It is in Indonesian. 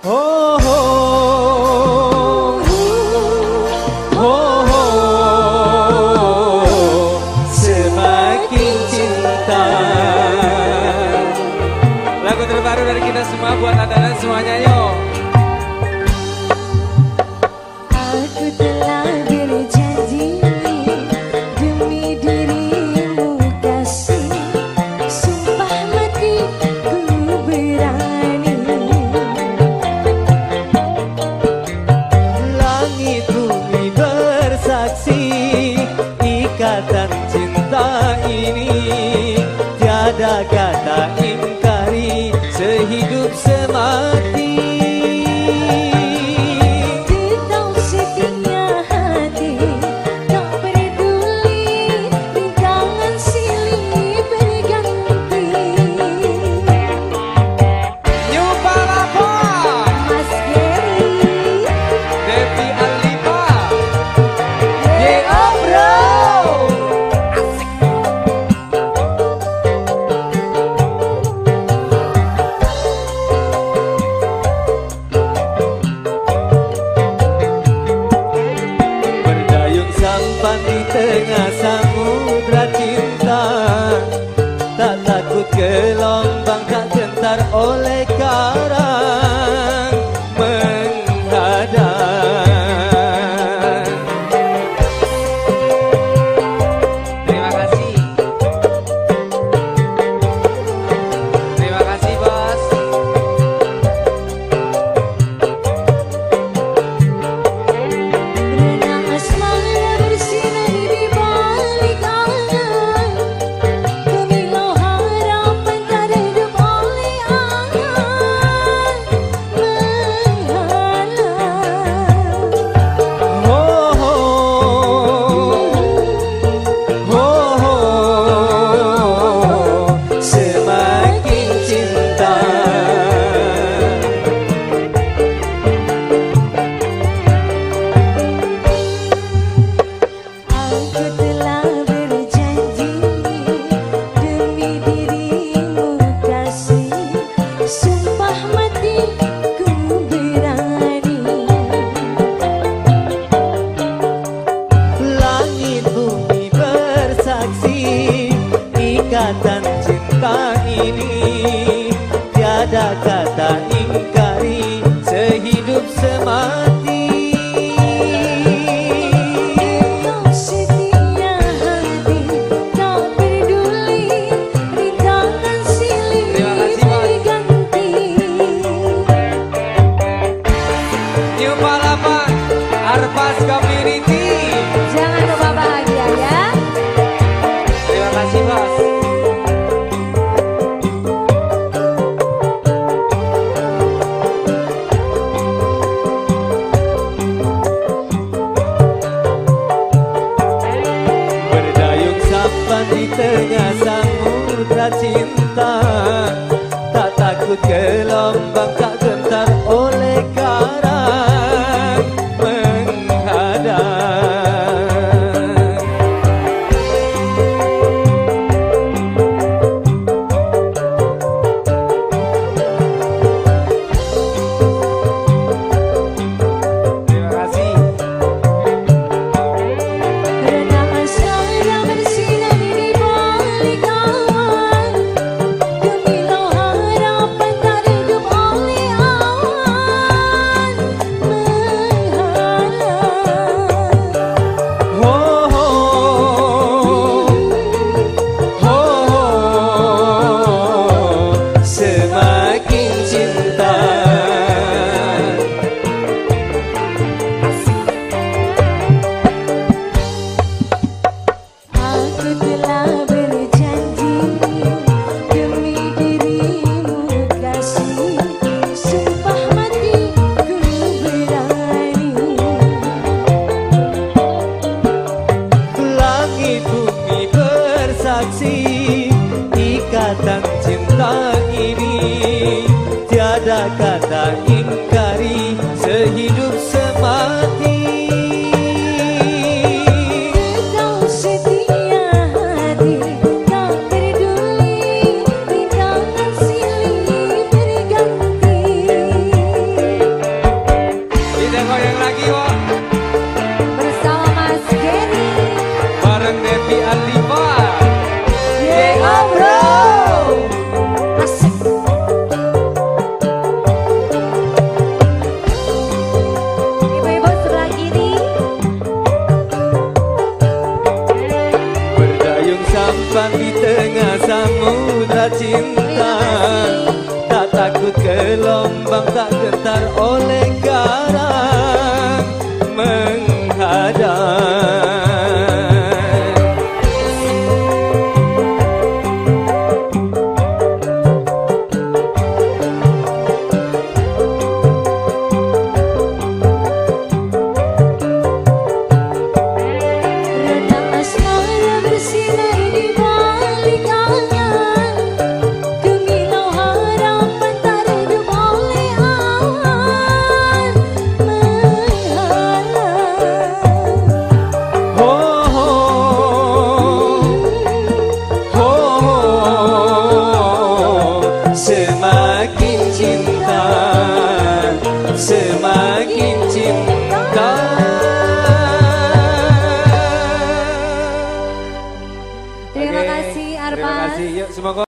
Oh, oh, oh, oh, semakin cinta. Lagu terbaru dari kita semua buat anda dan semuanya, yuk. Aku telah berjanji demi dirimu kasih, sumpah mati ku berani. Langit bumi bersaksi, ikatan cinta ini tiada kata ingkari, sehidup semati. Tetap setia hati, tak peduli rintangan silih berganti. New Palapa, Mas Geri, Devi Alipa, yeah bro. berdayung sampan di tengah samudra cinta, tak takut gelombang, tak gentar oleh karang menghadang. Terima kasih. Terima kasih, Bos. Renang asmara bersinar di balik angan, gemilau harapan tak redup oleh angan menghalang. Oh, oh, oh, oh, semakin cinta. Aku telah berjanji demi dirimu kasih, sumpah mati ku berani. Langit bumi bersaksi, ikatan cinta ini tiada kata ingkari, sehidup semati. Tetap setia hati, tak peduli rintangan silih Terima kasih, Bos. berganti. New Palapa, Arpas Community. Jangan lupa bahagia ya. Terima kasih, Bos. Berdayung sampan di tengah samudra cinta, tak takut gelombang, tak gentar oleh karang menghadang. Terima kasih. Renang asmara bersinar di balik awan, gemilau harapan tak redup oleh awan menghalang. Oh, oh, oh, oh, semakin cinta. Aku telah berjanji demi dirimu kasih, sumpah mati ku berani. Langit bumi bersaksi, ikatan cinta ini tiada kata ingkari, sehidup semati. Tetap setia hati, tak peduli rintangan silih berganti. takut gelombang, tak gentar oleh karang menghadang. Semakin cinta. Terima kasih Arpas. Terima kasih. Yuk semoga